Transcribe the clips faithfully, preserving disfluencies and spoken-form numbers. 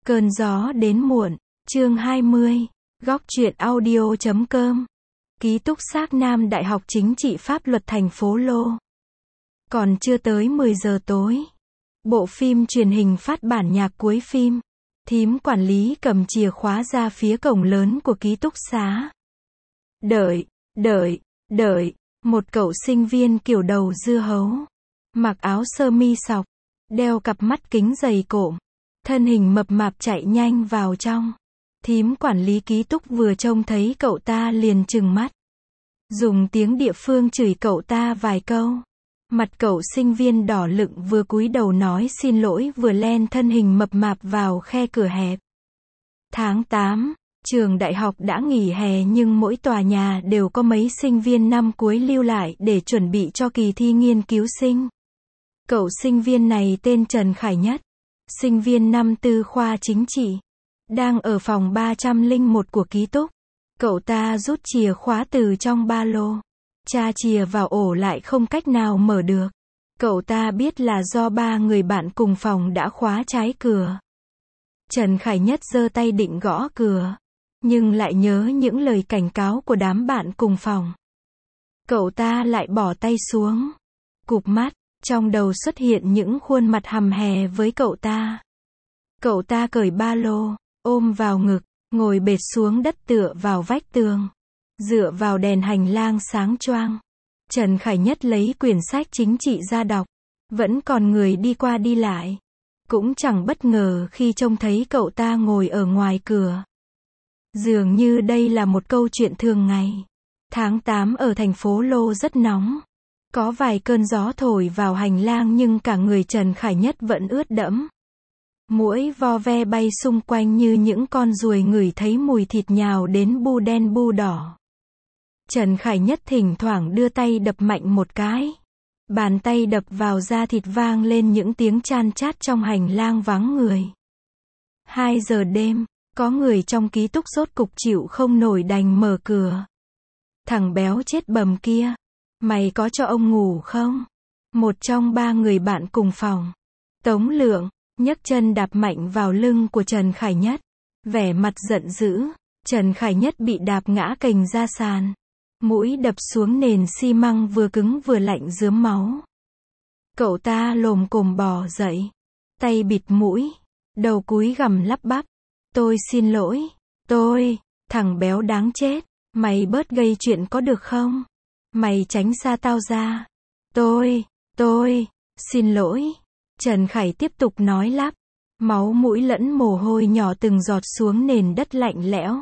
Cơn gió đến muộn, chương hai mươi, góc truyện audio chấm com. Ký túc xá Nam Đại học Chính trị Pháp luật thành phố Lô. Còn chưa tới mười giờ tối. Bộ phim truyền hình phát bản nhạc cuối phim. Thím quản lý cầm chìa khóa ra phía cổng lớn của ký túc xá. Đợi, đợi, đợi, một cậu sinh viên kiểu đầu dưa hấu. Mặc áo sơ mi sọc, đeo cặp mắt kính dày cộm. Thân hình mập mạp chạy nhanh vào trong. Thím quản lý ký túc vừa trông thấy cậu ta liền trừng mắt. Dùng tiếng địa phương chửi cậu ta vài câu. Mặt cậu sinh viên đỏ lựng vừa cúi đầu nói xin lỗi vừa len thân hình mập mạp vào khe cửa hẹp. Tháng tám, trường đại học đã nghỉ hè nhưng mỗi tòa nhà đều có mấy sinh viên năm cuối lưu lại để chuẩn bị cho kỳ thi nghiên cứu sinh. Cậu sinh viên này tên Trần Khải Nhất. Sinh viên năm tư khoa chính trị. Đang ở phòng ba trăm lẻ một của ký túc. Cậu ta rút chìa khóa từ trong ba lô. Tra chìa vào ổ lại không cách nào mở được. Cậu ta biết là do ba người bạn cùng phòng đã khóa trái cửa. Trần Khải Nhất giơ tay định gõ cửa. Nhưng lại nhớ những lời cảnh cáo của đám bạn cùng phòng. Cậu ta lại bỏ tay xuống. Cụp mắt. Trong đầu xuất hiện những khuôn mặt hầm hè với cậu ta. Cậu ta cởi ba lô, ôm vào ngực, ngồi bệt xuống đất tựa vào vách tường. Dựa vào đèn hành lang sáng choang. Trần Khải Nhất lấy quyển sách chính trị ra đọc. Vẫn còn người đi qua đi lại. Cũng chẳng bất ngờ khi trông thấy cậu ta ngồi ở ngoài cửa. Dường như đây là một câu chuyện thường ngày. Tháng tám ở thành phố Lô rất nóng. Có vài cơn gió thổi vào hành lang nhưng cả người Trần Khải Nhất vẫn ướt đẫm. Muỗi vo ve bay xung quanh như những con ruồi ngửi thấy mùi thịt nhào đến bu đen bu đỏ. Trần Khải Nhất thỉnh thoảng đưa tay đập mạnh một cái. Bàn tay đập vào da thịt vang lên những tiếng chan chát trong hành lang vắng người. Hai giờ đêm, có người trong ký túc rốt cục chịu không nổi đành mở cửa. Thằng béo chết bầm kia. Mày có cho ông ngủ không? Một trong ba người bạn cùng phòng. Tống Lượng, nhấc chân đạp mạnh vào lưng của Trần Khải Nhất. Vẻ mặt giận dữ, Trần Khải Nhất bị đạp ngã cành ra sàn. Mũi đập xuống nền xi măng vừa cứng vừa lạnh rướm máu. Cậu ta lồm cồm bò dậy. Tay bịt mũi, đầu cúi gằm lắp bắp. Tôi xin lỗi, tôi, thằng béo đáng chết, mày bớt gây chuyện có được không? Mày tránh xa tao ra. Tôi, tôi, xin lỗi. Trần Khải tiếp tục nói lắp. Máu mũi lẫn mồ hôi nhỏ từng giọt xuống nền đất lạnh lẽo.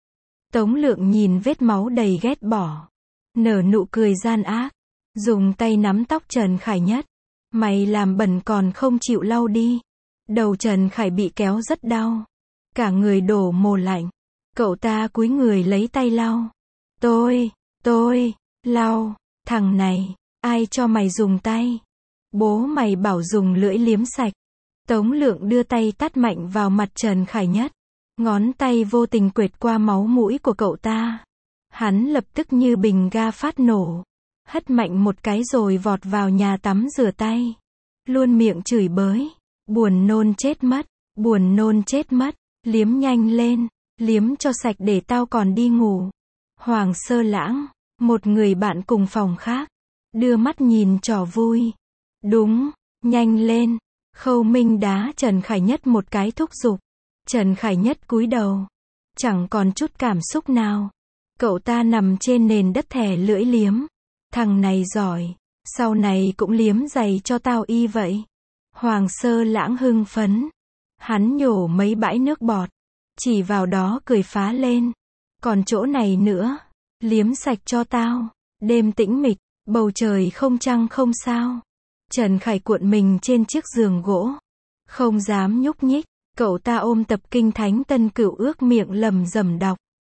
Tống Lượng nhìn vết máu đầy ghét bỏ. Nở nụ cười gian ác. Dùng tay nắm tóc Trần Khải Nhất. Mày làm bẩn còn không chịu lau đi. Đầu Trần Khải bị kéo rất đau. Cả người đổ mồ lạnh. Cậu ta cúi người lấy tay lau. Tôi, tôi... Lau, thằng này, ai cho mày dùng tay? Bố mày bảo dùng lưỡi liếm sạch. Tống Lượng đưa tay tát mạnh vào mặt Trần Khải Nhất. Ngón tay vô tình quệt qua máu mũi của cậu ta. Hắn lập tức như bình ga phát nổ. Hất mạnh một cái rồi vọt vào nhà tắm rửa tay. Luôn miệng chửi bới. Buồn nôn chết mất, buồn nôn chết mất. Liếm nhanh lên, liếm cho sạch để tao còn đi ngủ. Hoàng Sơ Lãng. Một người bạn cùng phòng khác, đưa mắt nhìn trò vui. Đúng, nhanh lên. Khâu Minh đá Trần Khải Nhất một cái thúc giục. Trần Khải Nhất cúi đầu. Chẳng còn chút cảm xúc nào. Cậu ta nằm trên nền đất thè lưỡi liếm. Thằng này giỏi, sau này cũng liếm giày cho tao y vậy. Hoàng Sơ Lãng hưng phấn. Hắn nhổ mấy bãi nước bọt. Chỉ vào đó cười phá lên. Còn chỗ này nữa. Liếm sạch cho tao. Đêm tĩnh mịch, bầu trời không trăng không sao. Trần Khải cuộn mình trên chiếc giường gỗ. Không dám nhúc nhích, cậu ta ôm tập kinh thánh Tân Cửu ước miệng lầm rầm đọc.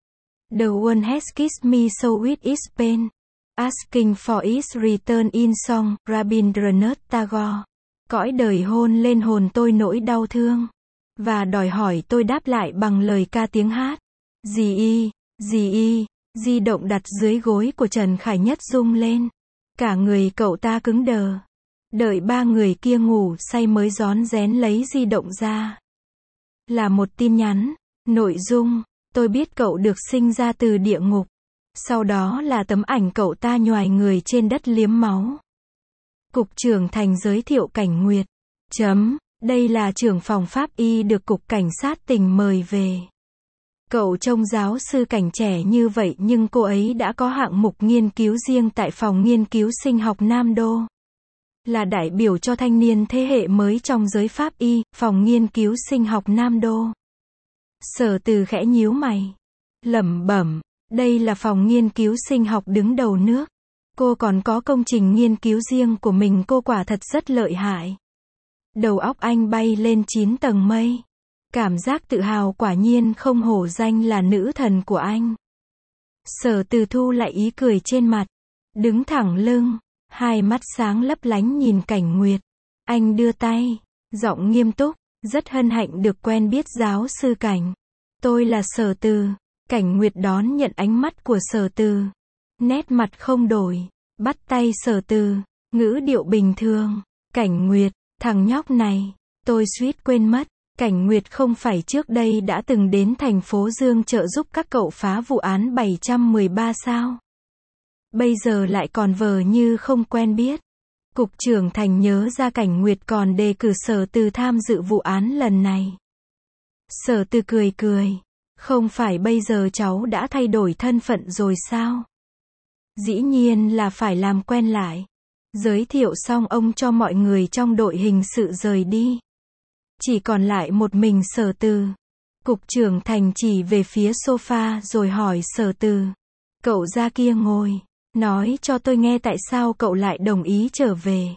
The one has kissed me so with its pain. Asking for its return in song, Rabindranath Tagore. Cõi đời hôn lên hồn tôi nỗi đau thương. Và đòi hỏi tôi đáp lại bằng lời ca tiếng hát. Dì y, dì y. Di động đặt dưới gối của Trần Khải Nhất rung lên. Cả người cậu ta cứng đờ. Đợi ba người kia ngủ say mới rón rén lấy di động ra. Là một tin nhắn. Nội dung, tôi biết cậu được sinh ra từ địa ngục. Sau đó là tấm ảnh cậu ta nhoài người trên đất liếm máu. Cục trưởng Thành giới thiệu Cảnh Nguyệt. Chấm, đây là trưởng phòng pháp y được Cục Cảnh sát tỉnh mời về. Cậu trông giáo sư Cảnh trẻ như vậy nhưng cô ấy đã có hạng mục nghiên cứu riêng tại phòng nghiên cứu sinh học Nam Đô. Là đại biểu cho thanh niên thế hệ mới trong giới pháp y, phòng nghiên cứu sinh học Nam Đô. Sở Từ khẽ nhíu mày. Lẩm bẩm, đây là phòng nghiên cứu sinh học đứng đầu nước. Cô còn có công trình nghiên cứu riêng của mình, cô quả thật rất lợi hại. Đầu óc anh bay lên chín tầng mây. Cảm giác tự hào quả nhiên không hổ danh là nữ thần của anh. Sở Từ thu lại ý cười trên mặt. Đứng thẳng lưng, hai mắt sáng lấp lánh nhìn Cảnh Nguyệt. Anh đưa tay, giọng nghiêm túc, rất hân hạnh được quen biết giáo sư Cảnh. Tôi là Sở Từ. Cảnh Nguyệt đón nhận ánh mắt của Sở Từ. Nét mặt không đổi, bắt tay Sở Từ, ngữ điệu bình thường. Cảnh Nguyệt, thằng nhóc này, tôi suýt quên mất. Cảnh Nguyệt không phải trước đây đã từng đến thành phố Dương trợ giúp các cậu phá vụ án bảy trăm mười ba sao? Bây giờ lại còn vờ như không quen biết. Cục trưởng Thành nhớ ra Cảnh Nguyệt còn đề cử Sở Từ tham dự vụ án lần này. Sở Từ cười cười. Không phải bây giờ cháu đã thay đổi thân phận rồi sao? Dĩ nhiên là phải làm quen lại. Giới thiệu xong ông cho mọi người trong đội hình sự rời đi. Chỉ còn lại một mình Sở Từ. Cục trưởng Thành chỉ về phía sofa rồi hỏi Sở Từ. Cậu ra kia ngồi. Nói cho tôi nghe tại sao cậu lại đồng ý trở về.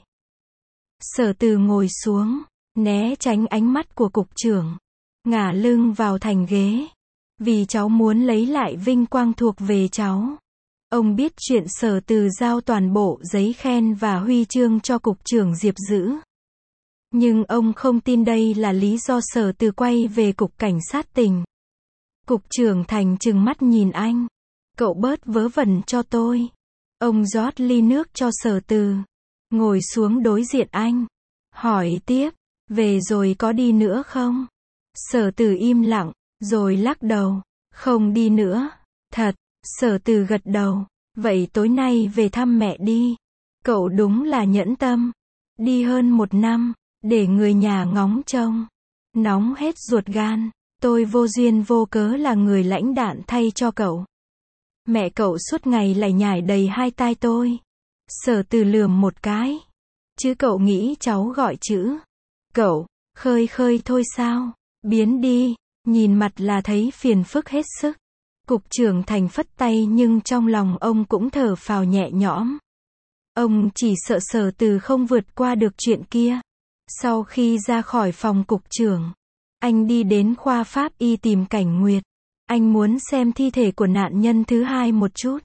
Sở Từ ngồi xuống, né tránh ánh mắt của cục trưởng. Ngả lưng vào thành ghế. Vì cháu muốn lấy lại vinh quang thuộc về cháu. Ông biết chuyện Sở Từ giao toàn bộ giấy khen và huy chương cho cục trưởng Diệp giữ. Nhưng ông không tin đây là lý do Sở Từ quay về cục cảnh sát tỉnh. Cục trưởng Thành trừng mắt nhìn anh. Cậu bớt vớ vẩn cho tôi. Ông rót ly nước cho Sở Từ. Ngồi xuống đối diện anh. Hỏi tiếp, về rồi có đi nữa không? Sở Từ im lặng, rồi lắc đầu. Không đi nữa. Thật. Sở Từ gật đầu. Vậy tối nay về thăm mẹ đi. Cậu đúng là nhẫn tâm. Đi hơn một năm, để người nhà ngóng trông. Nóng hết ruột gan. Tôi vô duyên vô cớ là người lãnh đạn thay cho cậu. Mẹ cậu suốt ngày lải nhải đầy hai tai tôi. Sở Từ lườm một cái. Chứ cậu nghĩ cháu gọi chữ cậu khơi khơi thôi sao? Biến đi. Nhìn mặt là thấy phiền phức hết sức. Cục trưởng Thành phất tay nhưng trong lòng ông cũng thở phào nhẹ nhõm. Ông chỉ sợ Sở Từ không vượt qua được chuyện kia. Sau khi ra khỏi phòng cục trưởng, anh đi đến khoa pháp y tìm Cảnh Nguyệt. Anh muốn xem thi thể của nạn nhân thứ hai một chút.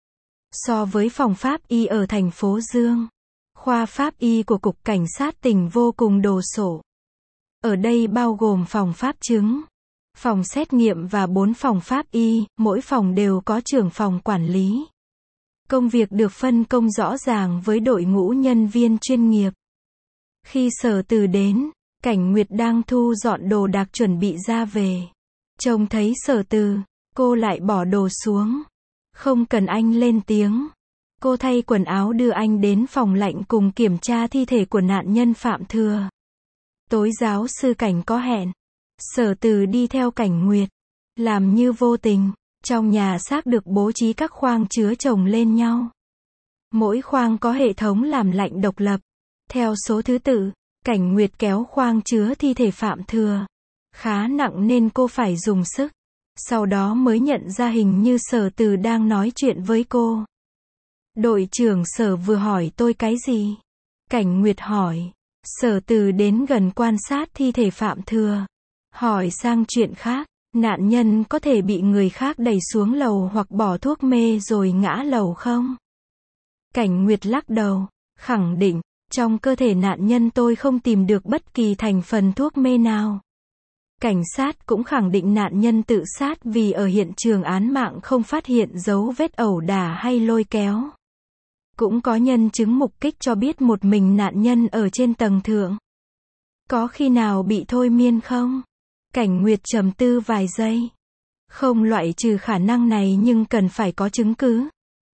So với phòng pháp y ở thành phố Dương, khoa pháp y của Cục Cảnh sát tỉnh vô cùng đồ sộ. Ở đây bao gồm phòng pháp chứng, phòng xét nghiệm và bốn phòng pháp y, mỗi phòng đều có trưởng phòng quản lý. Công việc được phân công rõ ràng với đội ngũ nhân viên chuyên nghiệp. Khi Sở Từ đến, Cảnh Nguyệt đang thu dọn đồ đạc chuẩn bị ra về. Trông thấy Sở Từ, cô lại bỏ đồ xuống. Không cần anh lên tiếng. Cô thay quần áo đưa anh đến phòng lạnh cùng kiểm tra thi thể của nạn nhân Phạm Thừa. Tối giáo sư Cảnh có hẹn. Sở Từ đi theo Cảnh Nguyệt. Làm như vô tình. Trong nhà xác được bố trí các khoang chứa chồng lên nhau. Mỗi khoang có hệ thống làm lạnh độc lập. Theo số thứ tự, Cảnh Nguyệt kéo khoang chứa thi thể Phạm Thừa. Khá nặng nên cô phải dùng sức. Sau đó mới nhận ra hình như Sở Từ đang nói chuyện với cô. Đội trưởng Sở vừa hỏi tôi cái gì? Cảnh Nguyệt hỏi. Sở Từ đến gần quan sát thi thể Phạm Thừa. Hỏi sang chuyện khác. Nạn nhân có thể bị người khác đẩy xuống lầu hoặc bỏ thuốc mê rồi ngã lầu không? Cảnh Nguyệt lắc đầu. Khẳng định, trong cơ thể nạn nhân tôi không tìm được bất kỳ thành phần thuốc mê nào. Cảnh sát cũng khẳng định nạn nhân tự sát vì ở hiện trường án mạng không phát hiện dấu vết ẩu đả hay lôi kéo. Cũng có nhân chứng mục kích cho biết một mình nạn nhân ở trên tầng thượng. Có khi nào bị thôi miên không? Cảnh Nguyệt trầm tư vài giây. Không loại trừ khả năng này nhưng cần phải có chứng cứ.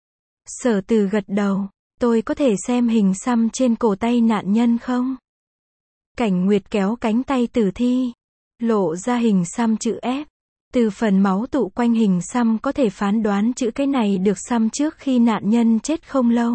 Sở Từ gật đầu. Tôi có thể xem hình xăm trên cổ tay nạn nhân không? Cảnh Nguyệt kéo cánh tay tử thi. Lộ ra hình xăm chữ F. Từ phần máu tụ quanh hình xăm có thể phán đoán chữ cái này được xăm trước khi nạn nhân chết không lâu.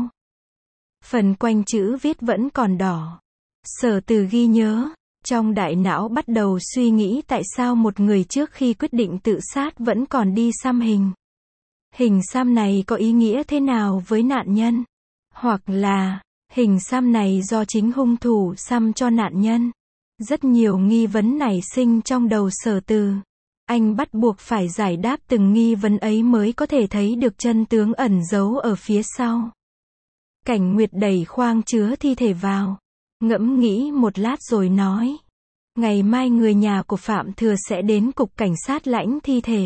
Phần quanh chữ viết vẫn còn đỏ. Sở Từ ghi nhớ. Trong đại não bắt đầu suy nghĩ tại sao một người trước khi quyết định tự sát vẫn còn đi xăm hình. Hình xăm này có ý nghĩa thế nào với nạn nhân? Hoặc là, hình xăm này do chính hung thủ xăm cho nạn nhân. Rất nhiều nghi vấn nảy sinh trong đầu Sở Từ. Anh bắt buộc phải giải đáp từng nghi vấn ấy mới có thể thấy được chân tướng ẩn giấu ở phía sau. Cảnh Nguyệt đẩy khoang chứa thi thể vào. Ngẫm nghĩ một lát rồi nói. Ngày mai người nhà của Phạm Thừa sẽ đến cục cảnh sát lãnh thi thể.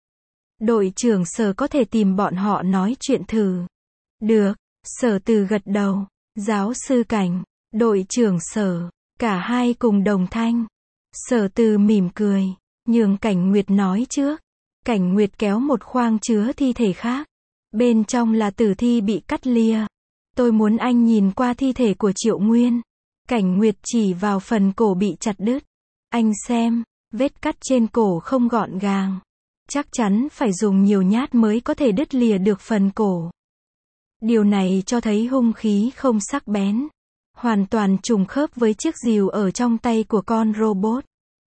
Đội trưởng Sở có thể tìm bọn họ nói chuyện thử. Được, Sở Từ gật đầu. Giáo sư Cảnh, đội trưởng Sở, cả hai cùng đồng thanh. Sở Từ mỉm cười, nhường Cảnh Nguyệt nói trước. Cảnh Nguyệt kéo một khoang chứa thi thể khác. Bên trong là tử thi bị cắt lìa. Tôi muốn anh nhìn qua thi thể của Triệu Nguyên. Cảnh Nguyệt chỉ vào phần cổ bị chặt đứt. Anh xem, vết cắt trên cổ không gọn gàng. Chắc chắn phải dùng nhiều nhát mới có thể đứt lìa được phần cổ. Điều này cho thấy hung khí không sắc bén. Hoàn toàn trùng khớp với chiếc rìu ở trong tay của con robot.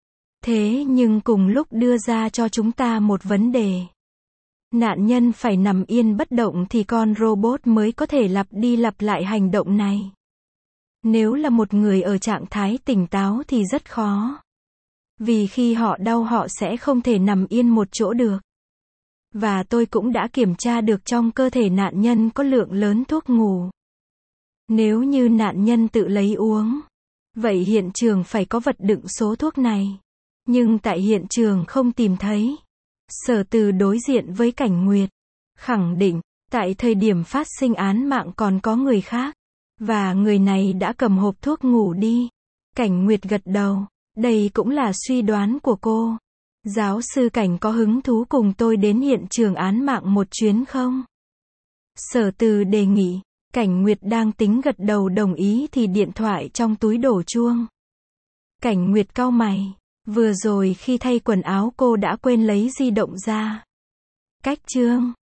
Thế nhưng cùng lúc đưa ra cho chúng ta một vấn đề. Nạn nhân phải nằm yên bất động thì con robot mới có thể lặp đi lặp lại hành động này. Nếu là một người ở trạng thái tỉnh táo thì rất khó. Vì khi họ đau họ sẽ không thể nằm yên một chỗ được. Và tôi cũng đã kiểm tra được trong cơ thể nạn nhân có lượng lớn thuốc ngủ. Nếu như nạn nhân tự lấy uống, vậy hiện trường phải có vật đựng số thuốc này. Nhưng tại hiện trường không tìm thấy. Sở Từ đối diện với Cảnh Nguyệt. Khẳng định, tại thời điểm phát sinh án mạng còn có người khác. Và người này đã cầm hộp thuốc ngủ đi. Cảnh Nguyệt gật đầu. Đây cũng là suy đoán của cô. Giáo sư Cảnh có hứng thú cùng tôi đến hiện trường án mạng một chuyến không? Sở Từ đề nghị. Cảnh Nguyệt đang tính gật đầu đồng ý thì điện thoại trong túi đổ chuông. Cảnh Nguyệt cau mày. Vừa rồi khi thay quần áo cô đã quên lấy di động ra. Cách chương